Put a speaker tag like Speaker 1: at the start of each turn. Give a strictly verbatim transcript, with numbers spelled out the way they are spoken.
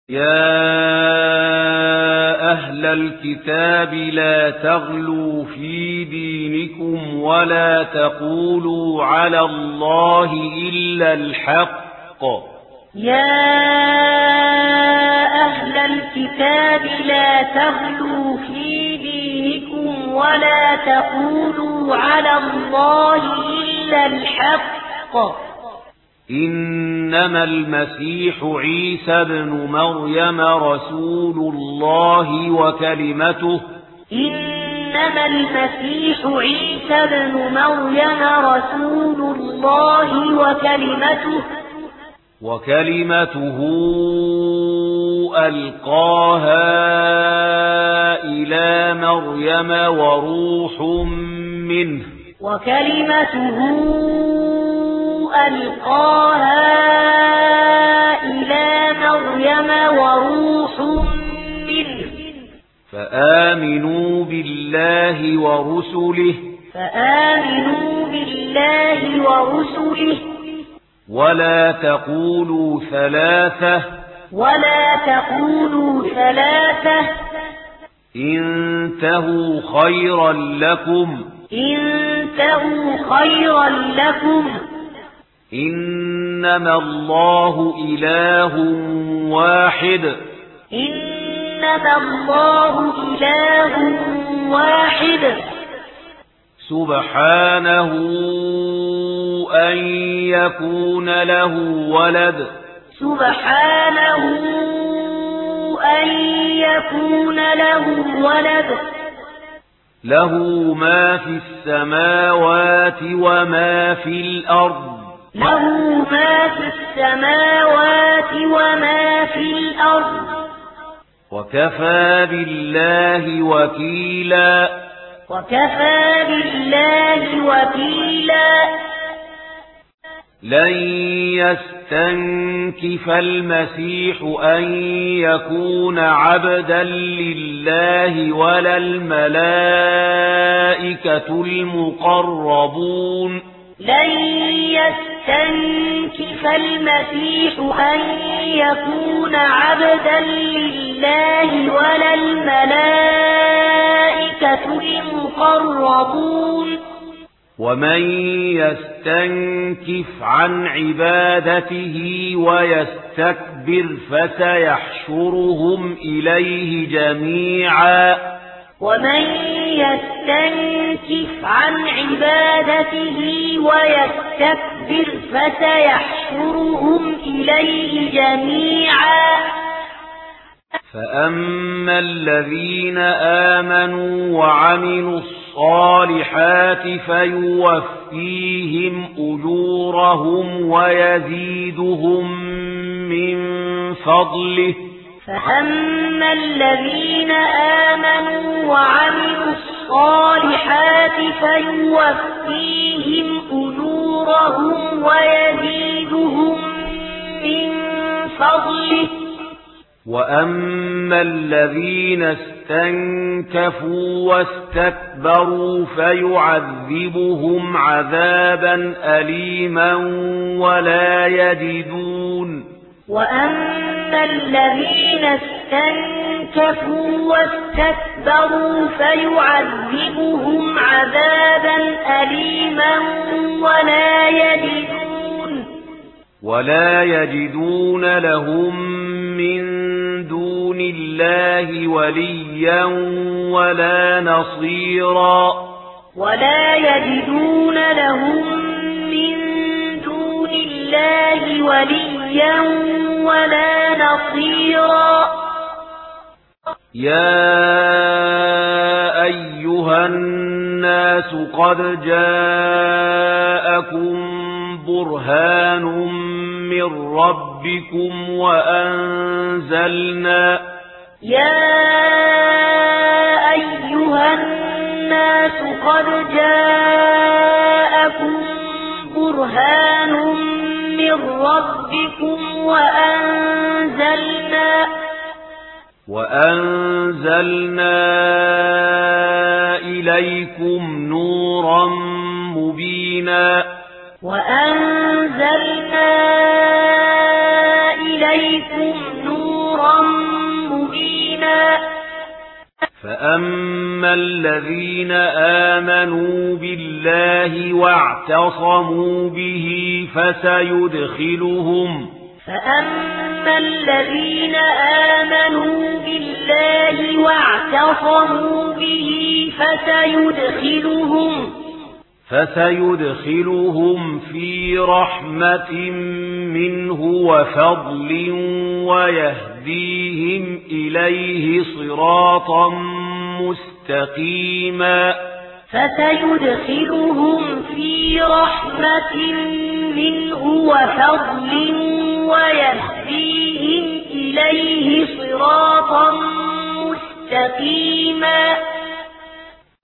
Speaker 1: يا أهل الكتاب لا تغلوا في دينكم ولا تقولوا على الله إلا الحق.
Speaker 2: يا أهل الكتاب لا تغلوا في دينكم ولا تقولوا على الله إلا الحق.
Speaker 1: إنما المسيح عيسى ابن مريم رسول الله وكلمته
Speaker 2: إنما المسيح عيسى ابن مريم رسول الله وكلمته
Speaker 1: وكلمته ألقاها إلى مريم وروح منه
Speaker 2: وكلمته ألقاها إلى مريم وروح منه
Speaker 1: فآمنوا بالله ورسله
Speaker 2: فآمنوا بالله ورسله
Speaker 1: ولا تقولوا ثلاثة
Speaker 2: ولا تقولوا ثلاثة
Speaker 1: انتهوا خيرا لكم
Speaker 2: انتهوا خيرا لكم
Speaker 1: إنما الله إله واحد
Speaker 2: إنما الله إله واحد
Speaker 1: سبحانه أن يكون له ولد
Speaker 2: سبحانه أن يكون له ولد
Speaker 1: له ما في السماوات وما في الأرض
Speaker 2: له ما في السماوات وما في الأرض
Speaker 1: وكفى بالله وكيلا
Speaker 2: وكفى بالله وكيلا
Speaker 1: لن يستنكف المسيح أن يكون عبدا لله ولا الملائكة المقربون
Speaker 2: لن يستنكف المسيح أن يكون عبدا لله ولا الملائكة المقربون
Speaker 1: ومن يستنكف عن عبادته ويستكبر فسيحشرهم إليه جميعا
Speaker 2: ومن يستنكف عن عبادته ويستكبر فسيحشرهم إليه جميعا
Speaker 1: فأما الذين آمنوا وعملوا الصالحات فيوفيهم أجورهم ويزيدهم من فضله
Speaker 2: فأما الذين آمنوا وعملوا الصالحات فيوفيهم أجورهم ويزيدهم من فضله
Speaker 1: وأما الذين استنكفوا واستكبروا فيعذبهم عذابا أليما ولا يجدون
Speaker 2: وأما الذين استنكفوا واستكبروا فيعذبهم عذابا أليما ولا يجدون
Speaker 1: ولا يجدون لهم من دون الله وليا ولا نصيرا
Speaker 2: ولا يجدون لهم من دون الله وليا ولا نصيرا
Speaker 1: يا أيها الناس قد جاءكم برهان من ربكم وأنزلنا
Speaker 2: يا أيها الناس قد جاءكم برهان من ربكم وأنزلنا
Speaker 1: وأنزلنا إليكم نورا مبينا
Speaker 2: وأنزلنا إليكم نورا
Speaker 1: فأما الذين آمنوا بالله واعتصموا به فسيدخلهم
Speaker 2: فأما الذين آمنوا بالله واعتصموا به فسيدخلهم
Speaker 1: فسيدخلهم في رحمة منه وفضل ويهديهم إليه صراطا مستقيما
Speaker 2: فسيدخلهم في رحمة منه وفضل ويهديهم إليه صراطا مستقيما